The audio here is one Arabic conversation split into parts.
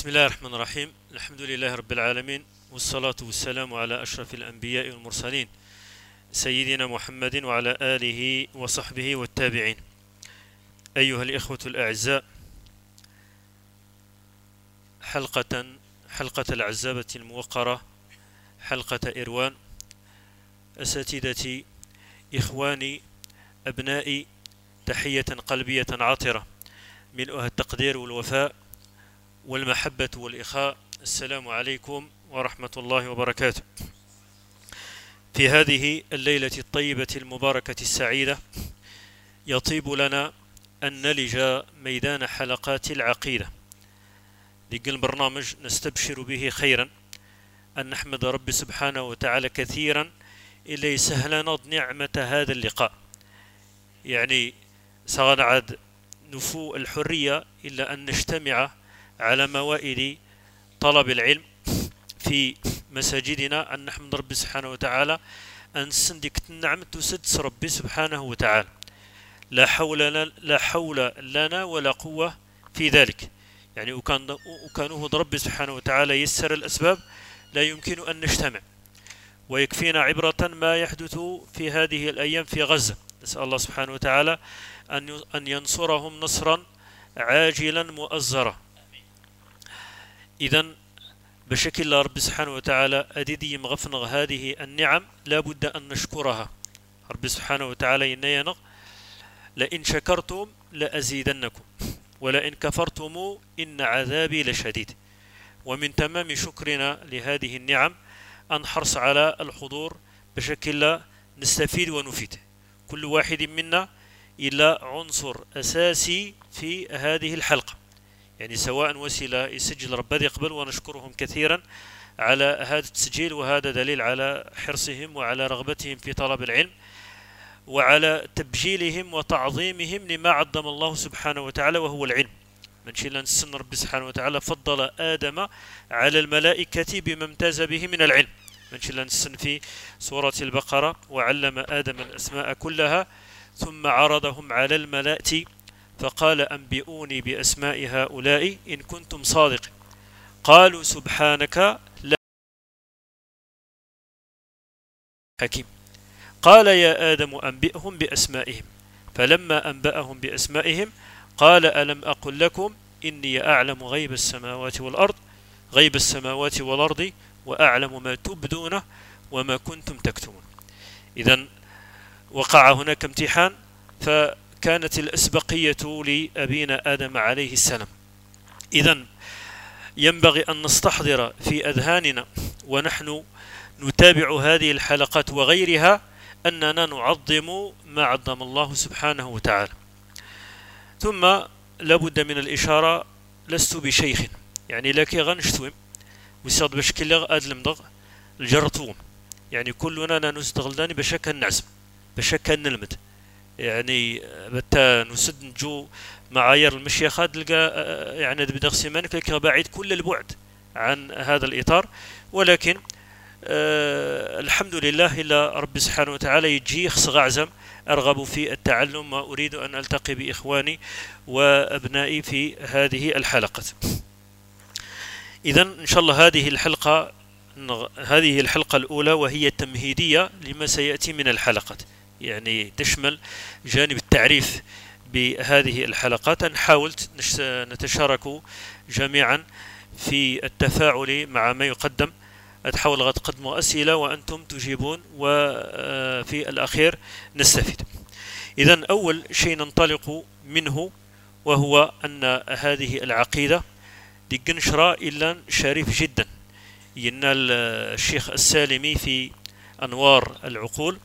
بسم الله الرحمن الرحيم. الحمد لله رب العالمين، والصلاة والسلام على أشرف الأنبياء والمرسلين سيدنا محمد وعلى آله وصحبه والتابعين. أيها الإخوة الأعزاء، حلقة العزابة الموقرة، حلقة إروان. أساتذتي، إخواني، أبنائي، تحية قلبية عاطرة ملؤها التقدير والوفاء والمحبة والإخاء. السلام عليكم ورحمة الله وبركاته. في هذه الليلة الطيبة المباركة السعيدة يطيب لنا أن نلج ميدان حلقات العقيدة. لقل برنامج نستبشر به خيرا، أن نحمد رب سبحانه وتعالى كثيرا إلا يسهلنا نعمة هذا اللقاء. يعني سنعد نفو الحرية إلا أن نجتمع على موائد طلب العلم في مساجدنا، أن نحمد ربي سبحانه وتعالى أن سندك النعم تسدس ربي سبحانه وتعالى. لا حول لنا ولا قوة في ذلك. يعني وكانه ربي سبحانه وتعالى يسر الأسباب لا يمكن أن نجتمع. ويكفينا عبرة ما يحدث في هذه الأيام في غزة. نسأل الله سبحانه وتعالى أن ينصرهم نصرا عاجلا مؤزرا. إذن بشكل رب سبحانه وتعالى أديدي مغفنغ هذه النعم لا بد أن نشكرها. رب سبحانه وتعالى ينينغ: لئن شكرتم لأزيدنكم ولئن كفرتم إن عذابي لشديد. ومن تمام شكرنا لهذه النعم أن حرص على الحضور بشكل نستفيد ونفيد. كل واحد منا إلى عنصر أساسي في هذه الحلقة، يعني سواء وسيلة يسجل ربنا يقبل، ونشكرهم كثيرا على هذا التسجيل، وهذا دليل على حرصهم وعلى رغبتهم في طلب العلم وعلى تبجيلهم وتعظيمهم لما عظم الله سبحانه وتعالى وهو العلم. من شيء نسن ربي سبحانه وتعالى فضل آدم على الملائكة بما امتاز به من العلم. من شيء نسن في سورة البقرة: وعلم آدم الأسماء كلها ثم عرضهم على الملائكة فقال أنبئوني بأسماء هؤلاء إن كنتم صادقين قالوا سبحانك لا حكيم. قال يا آدم أنبئهم بأسمائهم فلما أنبأهم بأسمائهم قال ألم أقل لكم إني أعلم غيب السماوات والأرض وأعلم ما تبدون وما كنتم تكتمون. إذن وقع هناك امتحان، فكانت الأسبقية لأبينا آدم عليه السلام. إذن ينبغي أن نستحضر في أذهاننا ونحن نتابع هذه الحلقات وغيرها أننا نعظم ما عظم الله سبحانه وتعالى. ثم لابد من الإشارة: لست بشيخ، يعني لكي غنشتوم ويصاد بشكل أدلم الجرطوم. يعني كلنا نستغلداني بشكل نعزم بشكل نلمد، يعني بتا نسد نجو معايير المشيخة تلقى يعني بدغ سيمانك لك بعيد كل البعد عن هذا الإطار. ولكن الحمد لله إلا رب سبحانه وتعالى يجي خصغ عزم أرغب في التعلم وأريد أن ألتقي بإخواني وأبنائي في هذه الحلقة. إذن إن شاء الله هذه الحلقة الأولى، وهي تمهيدية لما سيأتي من الحلقات، يعني تشمل جانب التعريف بهذه الحلقات. نحاول نتشارك جميعا في التفاعل مع ما يقدم. أتحاول تقدموا أسئلة وأنتم تجيبون، وفي الأخير نستفيد. إذن أول شيء ننطلق منه وهو أن هذه العقيدة دي قنشرة إلا شريف جدا. ينال الشيخ السالمي في أنوار العقول: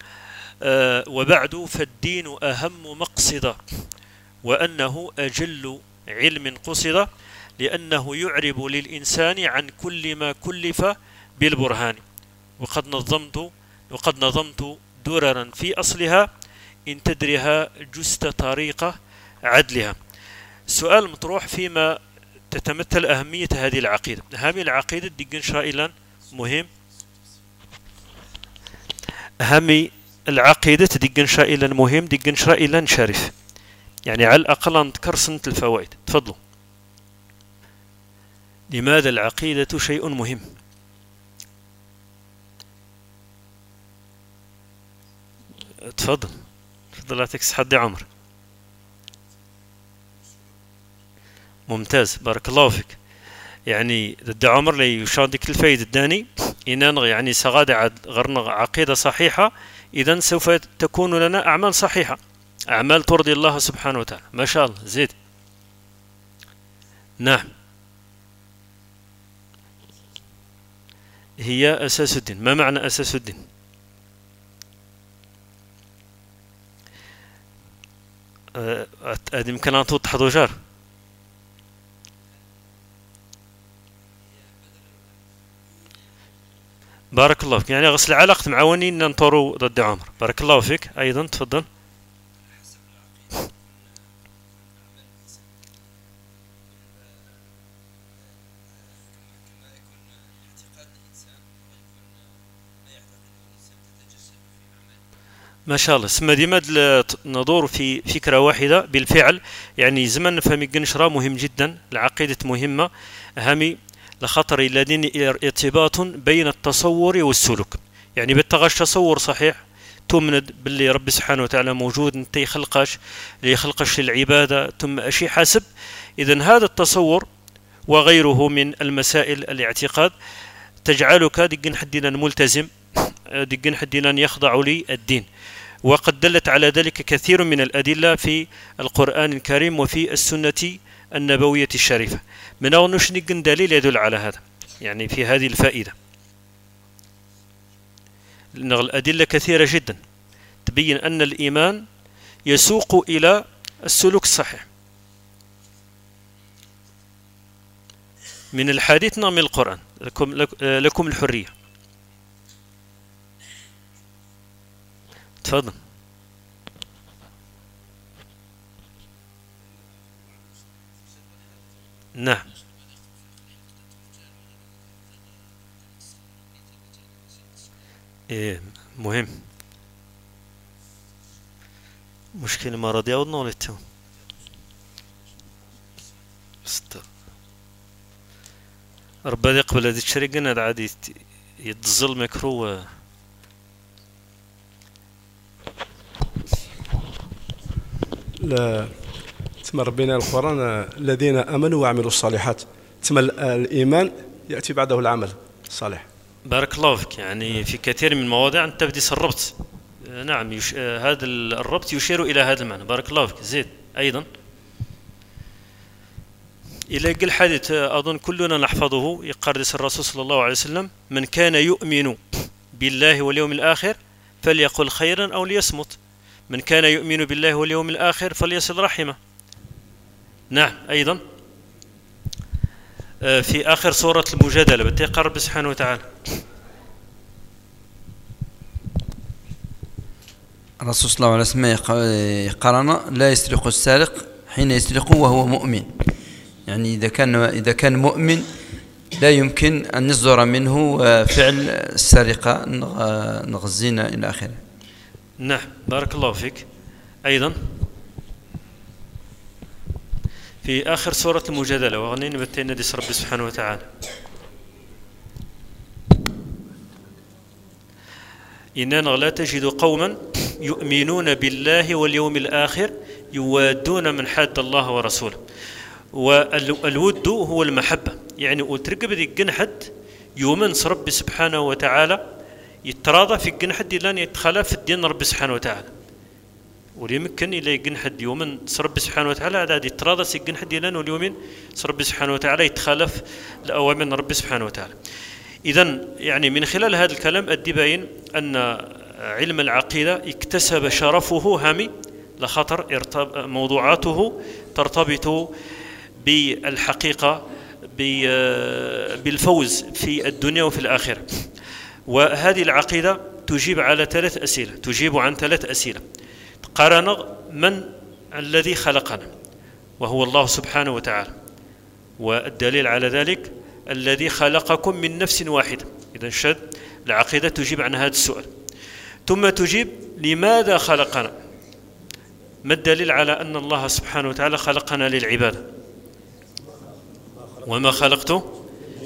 وبعد فالدين أهم مقصد وأنه أجل علم قصد لأنه يعرب للإنسان عن كل ما كلف بالبرهان وقد نظمت دررا في أصلها إن تدرها جست طريقة عدلها. السؤال المطروح: فيما تتمثل أهمية هذه العقيدة؟ هذه العقيدة دي شائلا مهم. أهمية العقيدة دي شائلا مهم، دي شائلا شريف. يعني على الأقل نذكر سنة الفوائد. تفضلوا. لماذا العقيدة شيء مهم؟ تفضل يعطيك الصحة دي عمر. ممتاز، بارك الله فيك. يعني دي عمر لي يشاردك الفايدة الداني إن يعني سغادة غرنا عقيدة صحيحة، إذن سوف تكون لنا أعمال صحيحة، أعمال ترضي الله سبحانه وتعالى. ما شاء الله، زيد. نعم، هي أساس الدين. ما معنى أساس الدين؟ هذه يمكن أن توضح ضجار. بارك الله فيك، يعني غسل علاقة معاونين ننطروا ضد عمر. بارك الله فيك. أيضا تفضل. ما شاء الله، سما ديما ندور في فكرة واحدة بالفعل. يعني زمن نفهم الجنشرة مهم جدا، العقيدة مهمة هامي لخطر الذين ارتباط بين التصور والسلوك. يعني بالتغش تصور صحيح تؤمن باللي ربي سبحانه وتعالى موجود، انت يخلقش للعبادة ثم أشي حسب. إذن هذا التصور وغيره من المسائل الاعتقاد تجعلك دقن حدنا ملتزم، دقن حدنا يخضع لي الدين. وقد دلت على ذلك كثير من الأدلة في القرآن الكريم وفي السنة النبوية الشريفة. من أغنش نقن دليل يدل على هذا، يعني في هذه الفائدة، لأن الأدلة كثيرة جدا تبين أن الإيمان يسوق إلى السلوك الصحيح من الحديث من القرآن. لكم الحرية. تفضل. نعم، إيه مهم. مشكلة مرضية أو نولتهم ربنا يقبل هذه الشركة هذا عادي يتظل ميكرو. لا تم ربنا القرآن الذين آمنوا وعملوا الصالحات، تم الإيمان يأتي بعده العمل الصالح. بارك الله فيك. يعني في كثير من المواضيع أنت بديت الربط. نعم، هذا الربط يشير إلى هذا المعنى. بارك الله فيك. زيد. أيضا إلى قل حديث أظن كلنا نحفظه، يقردس الرسول صلى الله عليه وسلم: من كان يؤمن بالله واليوم الآخر فليقل خيرا أو ليصمت، من كان يؤمن بالله واليوم الآخر فليصل رحمه. نعم. أيضا في آخر سورة المجادلة بتقرر رب سبحانه وتعالى: الرسول صلى الله عليه وسلم يقرأنا: لا يسرق السارق حين يسرق وهو مؤمن. يعني إذا كان مؤمن لا يمكن أن يصدر منه فعل السرقة، نغزينا إلى آخره. نعم، بارك الله فيك. أيضا في آخر سورة المجادلة: وغنين بتين ديس رب سبحانه وتعالى: إننا لا تجد قوما يؤمنون بالله واليوم الآخر يوادون من حاد الله ورسوله. والود هو المحبة، يعني وترقب ذي الجنحد يؤمن رب سبحانه وتعالى يتراضى في الجنحد لان يتخلى في الدين رب سبحانه وتعالى. وليمكن إلى الجنحد يؤمن رب سبحانه وتعالى هذا يتراضى في الجنحد لان واليومين رب سبحانه وتعالى يتخالف الأوامر رب سبحانه وتعالى. إذن يعني من خلال هذا الكلام أدي باين أن علم العقيدة اكتسب شرفه هامي لخطر موضوعاته ترتبط بالحقيقة بالفوز في الدنيا وفي الآخرة. وهذه العقيدة تجيب عن ثلاث أسئلة. قارن من الذي خلقنا، وهو الله سبحانه وتعالى، والدليل على ذلك الذي خلقكم من نفس واحدة. إذن شد العقيدة تجيب عن هذا السؤال، ثم تجيب لماذا خلقنا، ما الدليل على أن الله سبحانه وتعالى خلقنا للعبادة. وما خلقت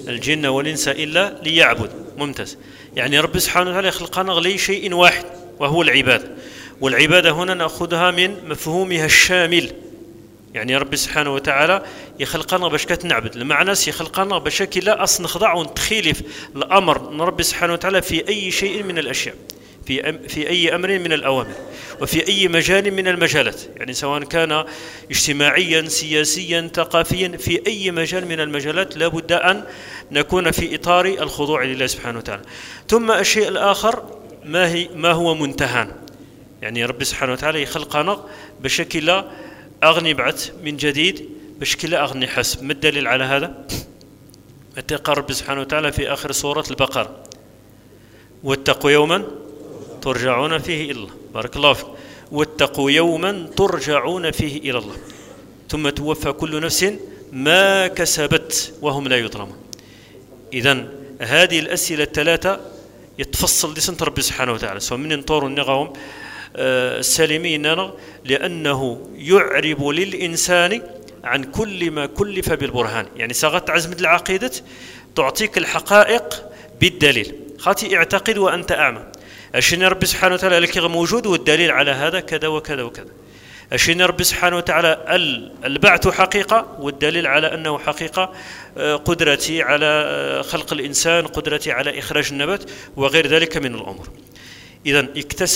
الجن والإنس إلا ليعبد. ممتاز. يعني رب سبحانه وتعالى خلقنا غلي شيء واحد وهو العبادة، والعبادة هنا نأخذها من مفهومها الشامل. يعني رب سبحانه وتعالى يخلقنا باش كتنعبد، المعنى يخلقنا باش لا أصل نخضع ونتخيلف الأمر من رب سبحانه وتعالى في أي شيء من الأشياء، في أي أمر من الأوامر، وفي أي مجال من المجالات، يعني سواء كان اجتماعيا سياسيا ثقافيا، في أي مجال من المجالات لا بد أن نكون في إطار الخضوع لله سبحانه وتعالى. ثم الشيء الآخر ما هو منتهى، يعني رب سبحانه وتعالى يخلقنا بشكل لا أغني بعث من جديد، بشكل لا أغني حسب. ما الدليل على هذا؟ قال رب سبحانه وتعالى في آخر سورة البقرة: واتقوا يوما ترجعون فيه إلى الله. بارك الله فيك. واتقوا يوما ترجعون فيه إلى الله ثم توفى كل نفس ما كسبت وهم لا يظلمون. إذن هذه الأسئلة الثلاثة يتفصل لسنة رب سبحانه وتعالى سواء من نطور النغاهم السالمين، لأنه يعرب للإنسان عن كل ما كلف بالبرهان. يعني ساغت عزمة العقيدة تعطيك الحقائق بالدليل، خاطي اعتقد وأنت أعمى. أشين رب سبحانه وتعالى لك موجود والدليل على هذا كذا وكذا وكذا. أشين رب سبحانه وتعالى البعث حقيقة والدليل على أنه حقيقة، قدرتي على خلق الإنسان، قدرتي على إخراج النبات وغير ذلك من الأمور. إذن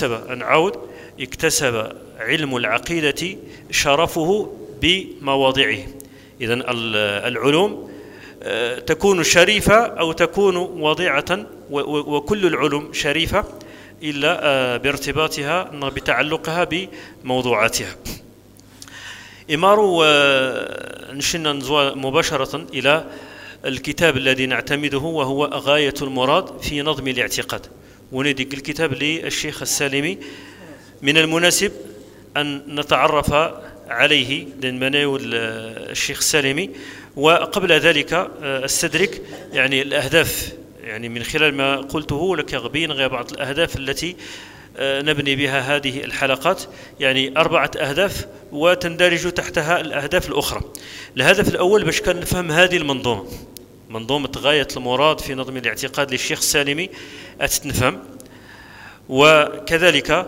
اكتسب علم العقيدة شرفه بمواضعه. إذن العلوم تكون شريفة أو تكون واضعة، وكل العلوم شريفة إلا بارتباطها بتعلقها بموضوعاتها. إمارو نشنا نزوى مباشرة إلى الكتاب الذي نعتمده وهو غاية المراد في نظم الاعتقاد، وندق الكتاب للشيخ السالمي. من المناسب أن نتعرف عليه لنمناول الشيخ السالمي، وقبل ذلك استدرك يعني الأهداف، يعني من خلال ما قلته لك غبين بعض الأهداف التي نبني بها هذه الحلقات، يعني 4 أهداف وتندرج تحتها الأهداف الأخرى. الهدف الأول باش كان نفهم هذه المنظومة، منظومة غاية المراد في نظم الاعتقاد للشيخ السالمي أتنفهم، وكذلك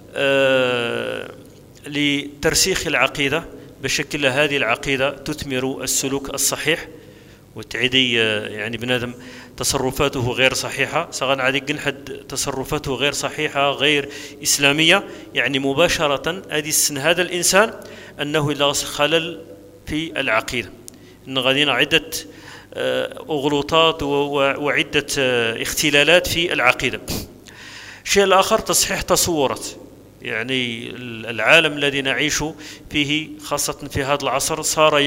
لترسيخ العقيدة بشكل هذه العقيدة تثمر السلوك الصحيح، وتعيدي يعني بنادم تصرفاته غير صحيحة سغن عادي حد تصرفاته غير صحيحة غير إسلامية، يعني مباشرة أدي السن هذا الإنسان أنه لا خلل في العقيدة، إن غادينا عدة أغلوطات وعدة اختلالات في العقيدة. الشيء الآخر تصحيح تصورات، يعني العالم الذي نعيش فيه خاصة في هذا العصر صار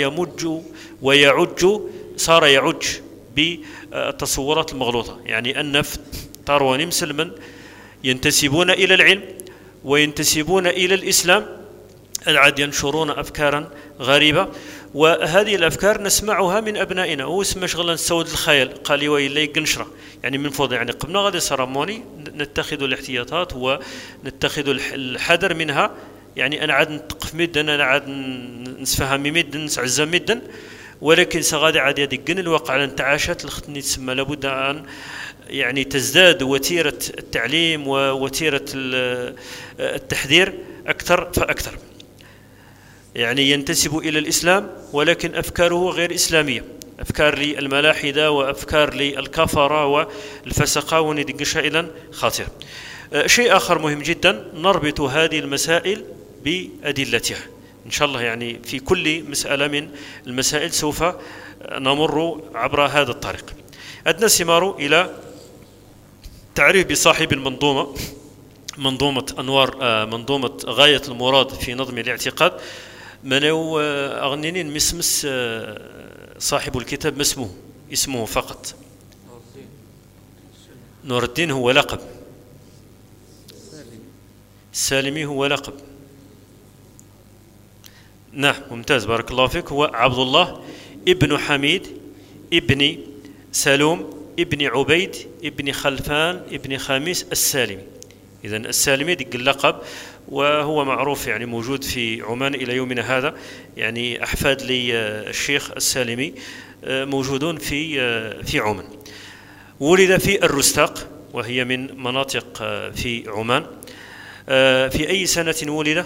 يعج بالتصورات المغلوطة، يعني النفط طارواني مسلما ينتسبون إلى العلم وينتسبون إلى الإسلام، العاد ينشرون أفكارا غريبة، وهذه الأفكار نسمعها من أبنائنا. واسمه شغلا نستود الخيال قال لي ويلي قنشرة، يعني من فضل يعني قبلنا غادي سرموني نتخذ الاحتياطات ونتخذ الحذر منها. يعني أنا عاد نتقف مدا، أنا عاد نسفهم مدا، نسعزم مدا، ولكن سغادي عاد يدقن الواقع على انتعاشات الختني تسمى لابد أن يعني تزداد وتيرة التعليم ووتيرة التحذير أكثر فأكثر. يعني ينتسب إلى الإسلام ولكن أفكاره غير إسلامية، أفكار للملاحدة وأفكار للكفرة والفسقة وندقشها إلى خاطئة. شيء آخر مهم جدا، نربط هذه المسائل بأدلتها إن شاء الله. يعني في كل مسألة من المسائل سوف نمر عبر هذا الطريق. أدنى سمار إلى تعريف بصاحب المنظومة، منظومة أنوار، منظومة غاية المراد في نظم الاعتقاد. منو أغنينين مسمس صاحب الكتاب، ما اسمه فقط نور الدين هو لقب، السالمي هو لقب. نعم ممتاز بارك الله فيك. هو عبد الله ابن حميد ابن سلوم ابن عبيد ابن خلفان ابن خميس السالمي. إذن السالمي دق اللقب، وهو معروف يعني موجود في عمان إلى يومنا هذا، يعني أحفاد لي الشيخ السالمي موجودون في عمان. ولد في الرستاق وهي من مناطق في عمان. في أي سنة ولد؟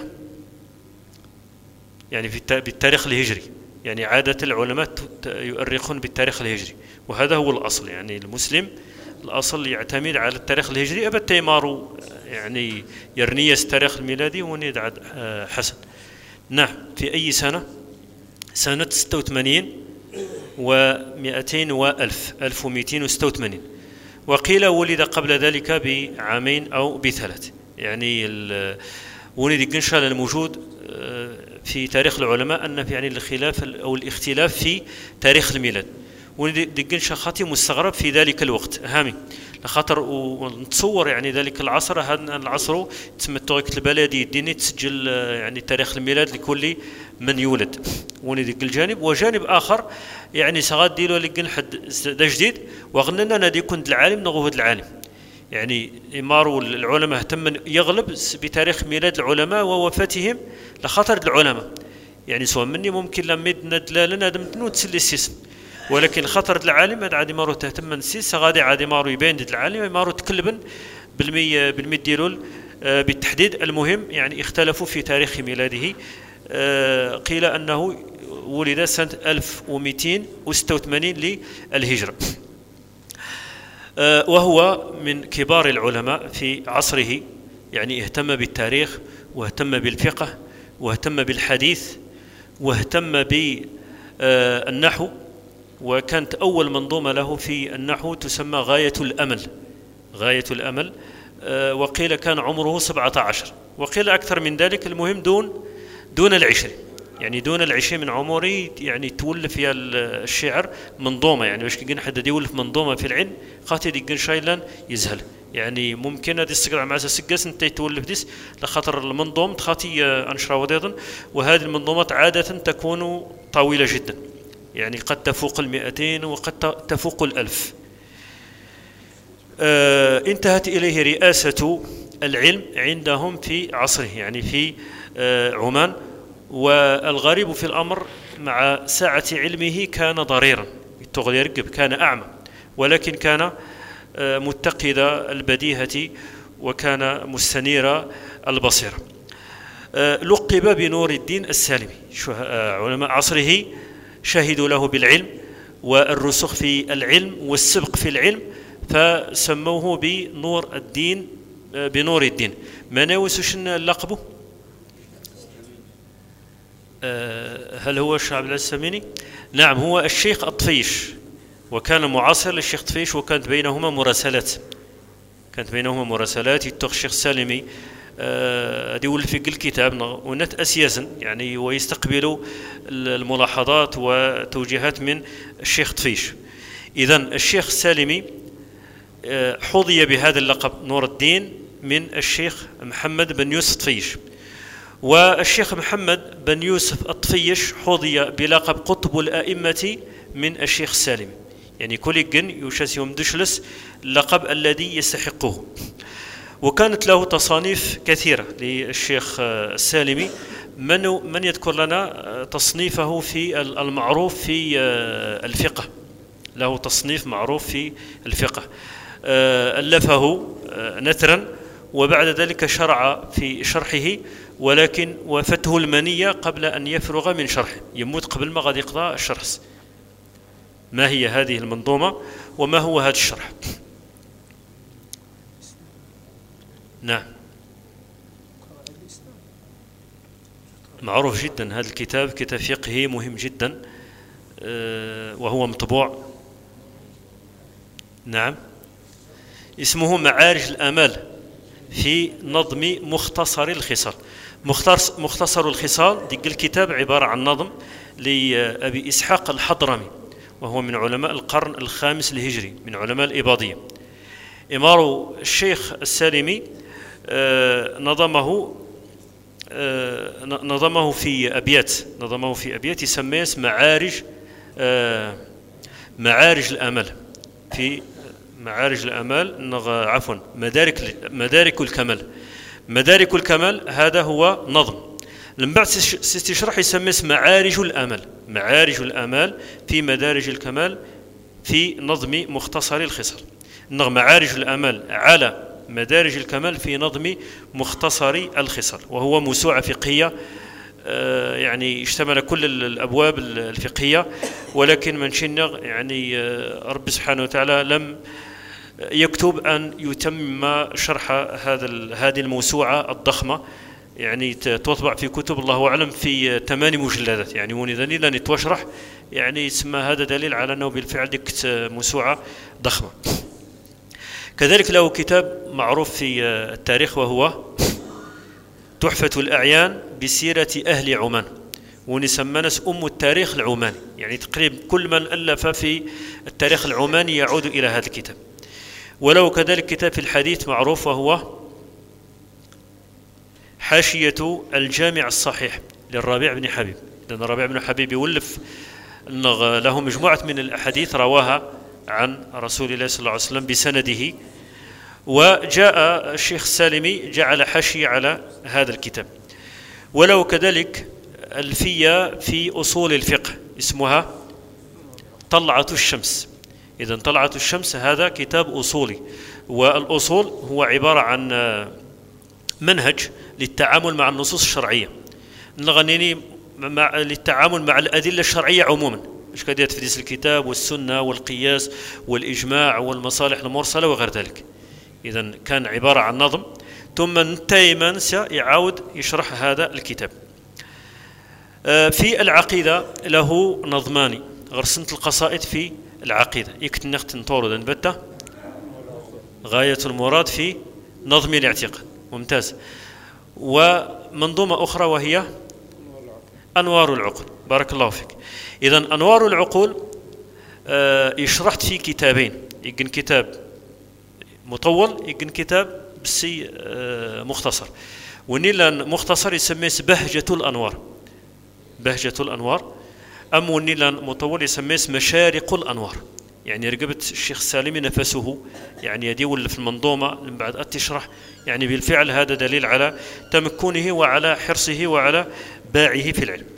يعني بالتاريخ الهجري، يعني عادة العلماء يؤرخون بالتاريخ الهجري، وهذا هو الأصل. يعني المسلم الأصل يعتمد على التاريخ الهجري. أبا تيمارو يعني يرنيس التاريخ الميلادي ونيد حسن. نعم. في أي سنة؟ سنة 86 و200 وألف 1286. وقيل ولد قبل ذلك بعامين أو بثلاث. يعني ولد قنشال الموجود في تاريخ العلماء أن في يعني الخلاف أو الاختلاف في تاريخ الميلاد. ولد قنشا خاطي مستغرب في ذلك الوقت هامي لخاطر ونتصور يعني ذلك العصر، هذا العصر تسمى التوقيت البلدي الديني تسجل يعني تاريخ الميلاد لكل من يولد. ولد الجانب وجانب آخر يعني سغاد ديلو لقن حد جديد وغننا نادي كنت العالم نغوه العالم. يعني إمارو العلماء اهتم يغلب بتاريخ ميلاد العلماء ووفاتهم لخاطر العلماء. يعني سواء مني ممكن لما ندلا لنا دمتنو تسلي السيسن، ولكن خطر العالم هذا عادي مارو تهتم السيس غادي عادي مارو يبين العالم مارو تكلبن بالمي ديلول بالتحديد. المهم يعني اختلفوا في تاريخ ميلاده. قيل أنه ولد سنة 1286 للهجرة، وهو من كبار العلماء في عصره. يعني اهتم بالتاريخ واهتم بالفقه واهتم بالحديث واهتم بالنحو، وكانت أول منظومة له في النحو تسمى غاية الأمل. غاية الأمل. وقيل كان عمره 17 وقيل أكثر من ذلك. المهم دون العشر، يعني دون العشرين من عمره يعني تولف يا الشعر منظومة. يعني باش كي حد يولف منظومة في العلم خاطر يقن شايلان يزهل. يعني ممكن هذه السقرة مع سقس انت تولف ديس لخاطر المنظوم تخاطي انشرا وديضا. وهذه المنظومات عادة تكون طويلة جدا، يعني قد تفوق 200 وقد تفوق 1000. انتهت إليه رئاسة العلم عندهم في عصره، يعني في عمان. والغريب في الأمر مع سعة علمه كان ضريرا كان أعمى، ولكن كان متقد البديهة وكان مستنير البصيرة. لقب بنور الدين السالمي. علماء عصره شهدوا له بالعلم والرسوخ في العلم والسبق في العلم، فسموه بنور الدين. ما ناوسش لقبه؟ هل هو الشيخ عبد العزيز السميني؟ نعم، هو الشيخ الطفيش، وكان معاصر للشيخ طفيش، وكانت بينهما مراسلات. يتوخ الشيخ السالمي هذه ولف في الكتاب ونت أسياسا يعني ويستقبلوا الملاحظات وتوجيهات من الشيخ طفيش. إذن الشيخ السالمي حظي بهذا اللقب نور الدين من الشيخ محمد بن يوسف طفيش. والشيخ محمد بن يوسف الطفيش حظي بلقب قطب الأئمة من الشيخ السالمي. يعني كل جن يشاسيهم دشلس اللقب الذي يستحقه. وكانت له تصانيف كثيرة للشيخ السالمي. من يذكر لنا تصنيفه في المعروف في الفقه؟ له تصنيف معروف في الفقه ألفه نثرا، وبعد ذلك شرع في شرحه، ولكن وفته المنية قبل أن يفرغ من شرحه، يموت قبل ما غادي يقضى الشرح. ما هي هذه المنظومة وما هو هذا الشرح؟ نعم، معروف جدا هذا الكتاب، كتاب فقهي مهم جدا وهو مطبوع. نعم، اسمه معارج الآمال في نظم مختصر الخصال. مختصر الخصال ديك الكتاب عبارة عن نظم لأبي إسحاق الحضرمي، وهو من علماء القرن الخامس الهجري، من علماء الإباضية. إمارو الشيخ السالمي نظمه في أبيات يسميه معارج الآمال. في معارج الآمال عفوا مدارك الكمال. مدارك الكمال هذا هو نظم. لما بعد استشرح يسميه معارج الآمال، معارج الآمال في مدارج الكمال في نظم مختصر الخصال. معارج الآمال على مدارج الكمال في نظم مختصر الخصال، وهو موسوعة فقهية يعني اشتمل كل الأبواب الفقهية، ولكن من شنغ يعني رب سبحانه وتعالى لم يكتب أن يتم شرح هذه الموسوعة الضخمة، يعني تطبع في كتب الله أعلم في 8 مجلدات، يعني ونذني لن يتوشرح، يعني اسم هذا دليل على أنه بالفعل ديك موسوعة ضخمة. كذلك له كتاب معروف في التاريخ وهو تحفة الأعيان بسيرة أهل عمان، ونسمى ناس التاريخ العماني، يعني تقريبا كل من ألف في التاريخ العماني يعود إلى هذا الكتاب. وله كذلك كتاب في الحديث معروف وهو حاشية الجامع الصحيح للربيع بن حبيب، لأن الربيع بن حبيب يولف له مجموعة من الأحاديث رواها عن رسول الله صلى الله عليه وسلم بسنده، وجاء الشيخ السالمي جعل حاشية على هذا الكتاب. ولو كذلك ألفية في أصول الفقه اسمها طلعة الشمس. إذن طلعة الشمس هذا كتاب أصولي، والأصول هو عبارة عن منهج للتعامل مع النصوص الشرعية، للتعامل مع الأدلة الشرعية عموما، مش كده تفديس الكتاب والسنة والقياس والإجماع والمصالح المرسلة وغير ذلك. إذن كان عبارة عن نظم، ثم نتايما سيعاود يشرح هذا الكتاب. في العقيدة له نظمان، غرسنة القصائد في العقيدة يكتن نخت نطور ذنبته غاية المراد في نظم الاعتقاد، ممتاز. ومنظومة أخرى وهي أنوار العقول، بارك الله فيك. إذن أنوار العقول يشرحت في كتابين، يمكن كتاب مطول، يمكن كتاب بسي مختصر. ونيلان مختصر يسميه بهجة الأنوار، بهجة الأنوار. أم ونيلان مطول يسميه مشارق الأنوار، يعني رقبت الشيخ السالمي نفسه يعني يدي في المنظومة من بعد تشرح، يعني بالفعل هذا دليل على تمكنه وعلى حرصه وعلى باعه في العلم.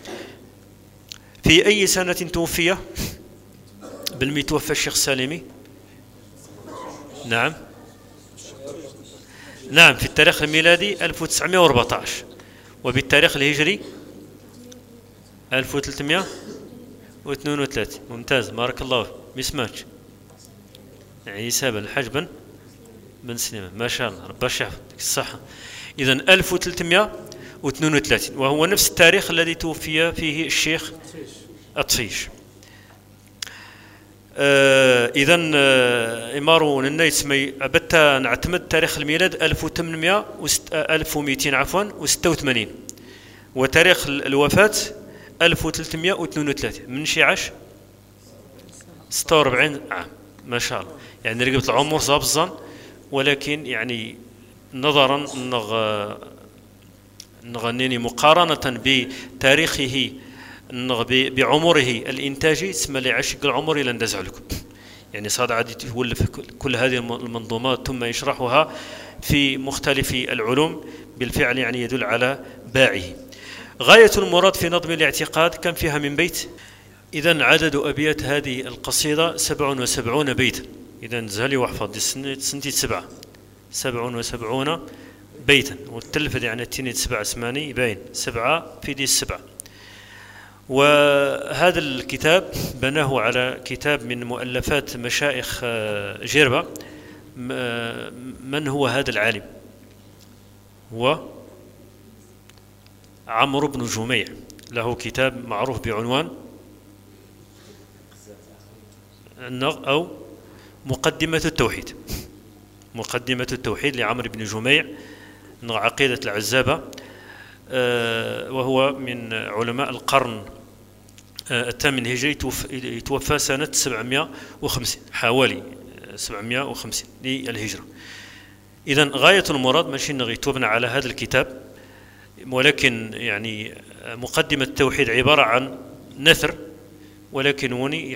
في أي سنة توفي؟ بالمتوفى الشيخ السالمي؟ نعم في التاريخ الميلادي 1914، وبالتاريخ الهجري 1332. ممتاز، بارك الله فيك. مسماتش يعني سابا حجبا بن سليمان، ما شاء الله، ربي يحفظك الصحة. إذن 1332، وهو نفس التاريخ الذي توفي فيه الشيخ أطفيش. إذن إمارون الناس أبتا نعتمد تاريخ الميلاد 1286، وتاريخ الوفاة 1332، من شي عاش 46 عام، ما شاء الله. يعني رقبة العمر زابزان، ولكن يعني نظرا نغنيني مقارنة بتاريخه بعمره الإنتاجي، اسم اللي عشق العمر إلى ندزع لكم، يعني صاد عادي تولف كل هذه المنظومات ثم يشرحها في مختلف العلوم، بالفعل يعني يدل على باعه. غاية المراد في نظم الاعتقاد كم فيها من بيت؟ إذن عدد أبيات هذه القصيدة 77 بيتا. إذن زهلي واحفظ سنتي 77 بيتا، والتلفة يعني التيني 7 8 باين 7 في دي 7. وهذا الكتاب بناه على كتاب من مؤلفات مشايخ جربة. من هو هذا العالم؟ هو عمرو بن جميع، له كتاب معروف بعنوان أو مقدمة التوحيد. مقدمة التوحيد لعمرو بن جميع، عقيدة العزابة، وهو من علماء القرن الثامن الهجري، يتوفى سنة 750، حوالي 750 للهجرة. إذن غاية المراد ماشي تبنى على هذا الكتاب، ولكن يعني مقدمة التوحيد عبارة عن نثر، ولكن وني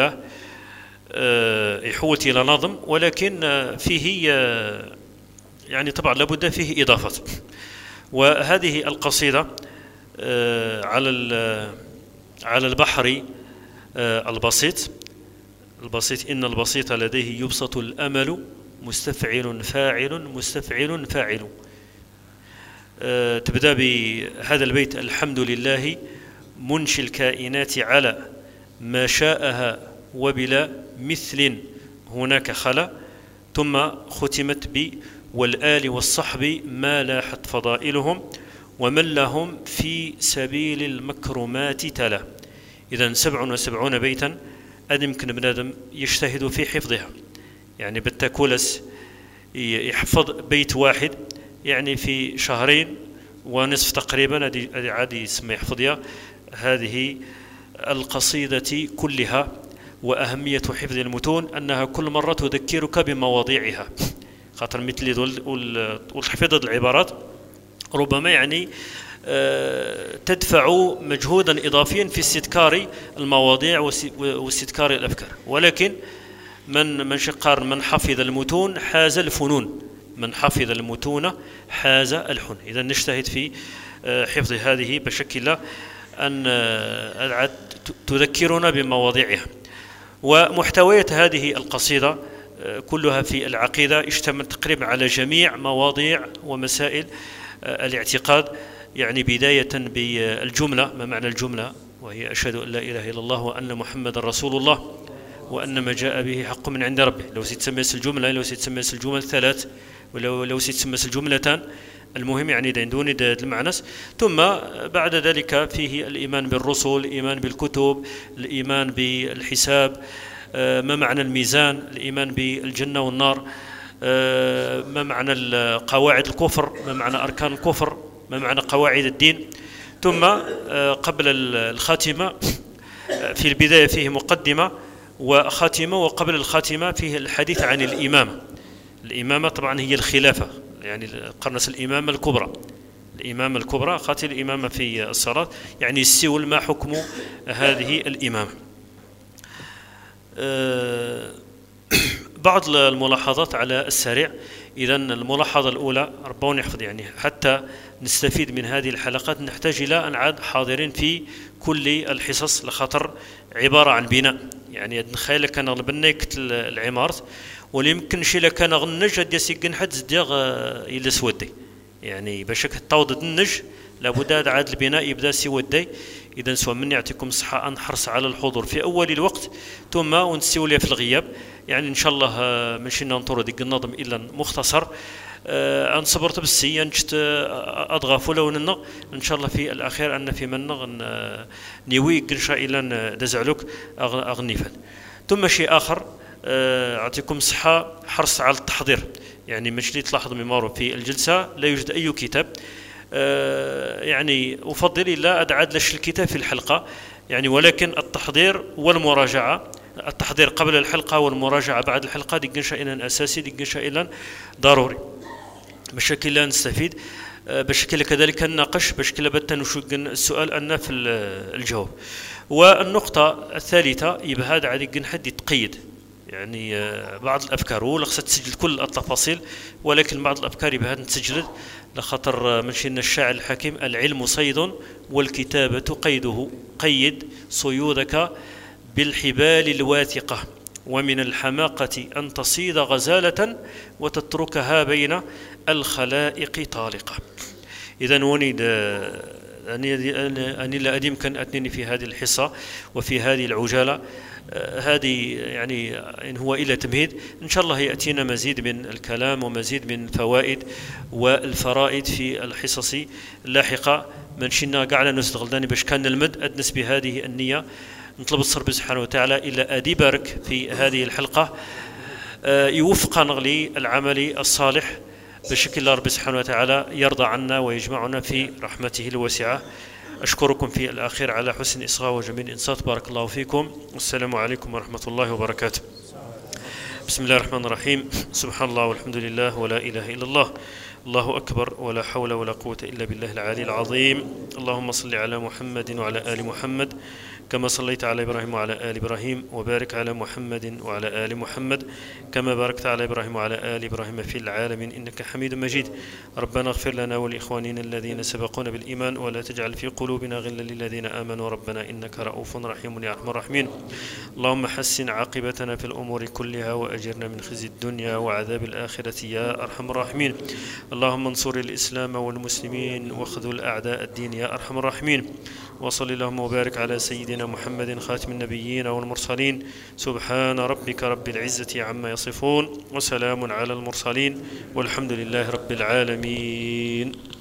يحولت إلى نظم، ولكن فيه يعني طبعا لابد فيه إضافات. وهذه القصيدة على على البحر البسيط. إن البسيط لديه يبسط الأمل مستفعل فاعل مستفعل فاعل. تبدأ بهذا البيت: الحمد لله منشي الكائنات على ما شاءها وبلا مثل هناك خلا. ثم ختمت ب: والآل والصحب ما لاحت فضائلهم ومن لهم في سبيل المكرمات تلا. إذن 77 بيتا يمكن بنادم يجتهد في حفظها، يعني بالتكولس يحفظ بيت واحد يعني في شهرين ونصف تقريبا، عادي يسمى يحفظها هذه القصيدة كلها. وأهمية حفظ المتون أنها كل مرة تذكرك بمواضيعها، خاطر مثل والحفظ العبارات ربما يعني تدفع مجهودا إضافيا في استذكار المواضيع واستذكار الأفكار. ولكن من شقار من حفظ المتون حاز الفنون، من حفظ المتون حاز الحن. إذا نجتهد في حفظ هذه بشكل أن تذكرنا بمواضيعها. ومحتويات هذه القصيدة كلها في العقيدة، اشتمل تقريبا على جميع مواضيع ومسائل الاعتقاد. يعني بداية بالجملة، ما معنى الجملة؟ وهي: أشهد أن لا إله إلا الله وأن محمد رسول الله وأن ما جاء به حق من عند ربه. لو سيتسمى الجملة، لو سيتسمى الجمل ثلاث، ولو سيتسمى الجملتان، المهم يعني دون المعنى. ثم بعد ذلك فيه الإيمان بالرسل، الإيمان بالكتب، الإيمان بالحساب، ما معنى الميزان، الإيمان بالجنة والنار، ما معنى قواعد الكفر، ما معنى أركان الكفر، ما معنى قواعد الدين. ثم قبل الخاتمة في البداية فيه مقدمة وخاتمة، وقبل الخاتمة فيه الحديث عن الإمامة. الإمامة طبعا هي الخلافة، يعني قرنس الإمامة الكبرى، الإمامة الكبرى خاطر الإمامة في الصلاة، يعني السول ما حكم هذه الإمامة. بعض الملاحظات على السريع. إذن الملاحظة الأولى، ربنا يحفظ، يعني حتى نستفيد من هذه الحلقات نحتاج إلى أن نعاد حاضرين في كل الحصص، لخطر عبارة عن بناء. يعني نخيل كان غنبنيك العمارة واللي يمكن شي لكان غنج هاد يسيقن حد زديغ إلى سودي، يعني باش تعوض النج لابد عاد البناء يبدا سودي. إذا سواء من يعطيكم الصحة أن نحرص على الحضور في أول الوقت، ثم ونسيولي في الغياب. يعني إن شاء الله ماشي ننطر ديك النظم إلا مختصر. أن صبرت بالسي نجت أضغى فلوننا إن شاء الله في الأخير أن في من نيوي قرشا إلا دزعلوك أغنيفا. ثم شيء آخر أعطيكم الصحة، حرص على التحضير. يعني مش اللي تلاحظ ميمارو في الجلسة لا يوجد أي كتاب، يعني أفضل إلا أدعاد لش الكتاب في الحلقة، يعني ولكن التحضير والمراجعة، التحضير قبل الحلقة والمراجعة بعد الحلقة دي قنشا إلا أساسي، دي قنشا إلا ضروري بشكل لا نستفيد، بشكل كذلك نناقش، بشكل بتا نشوق السؤال أن في الجواب. والنقطة الثالثة يبقى هذا عادي قن حد يتقيد، يعني بعض الأفكار ولا خصها تسجل كل التفاصيل، ولكن بعض الأفكار يبقى تسجل لخطر من شئنا الشاعر الحكيم: العلم صيد والكتابة قيده، قيد صيودك بالحبال الواثقة، ومن الحماقة أن تصيد غزالة وتتركها بين الخلائق طالقة. إذن ونيد أني لا أديم كان أتنيني في هذه الحصة وفي هذه العجالة هذه، يعني إن هو إلا تمهيد. إن شاء الله يأتينا مزيد من الكلام ومزيد من الفوائد والفرائد في الحصص اللاحقة. من شئنا قاعدة نستغلداني باش كان المد أدنس بهذه النية. نطلب الصرب سبحانه وتعالى إلا أدي بارك في هذه الحلقة، يوفقنا للعمل الصالح بشكل الله رب سبحانه وتعالى يرضى عنا ويجمعنا في رحمته الواسعة. أشكركم في الأخير على حسن إصغاء وجميل الإنصات. بارك الله فيكم، والسلام عليكم ورحمة الله وبركاته. بسم الله الرحمن الرحيم. سبحان الله والحمد لله ولا إله إلا الله، الله أكبر، ولا حول ولا قوة إلا بالله العلي العظيم. اللهم صل على محمد وعلى آل محمد كما صليت على إبراهيم وعلى آل إبراهيم، وبارك على محمد وعلى آل محمد كما باركت على إبراهيم وعلى آل إبراهيم في العالمين إنك حميد مجيد. ربنا اغفر لنا ولإخواننا الذين سبقونا بالإيمان ولا تجعل في قلوبنا غلا للذين آمنوا ربنا إنك رؤوف رحيم يا أرحم الراحمين. اللهم حسن عاقبتنا في الأمور كلها وأجرنا من خزي الدنيا وعذاب الآخرة يا أرحم الراحمين. اللهم انصر الإسلام والمسلمين واخذل أعداء الدين يا أرحم الراحمين. وصل اللهم وبارك على سيدنا محمد خاتم النبيين والمرسلين. سبحان ربك رب العزة عما يصفون وسلام على المرسلين والحمد لله رب العالمين.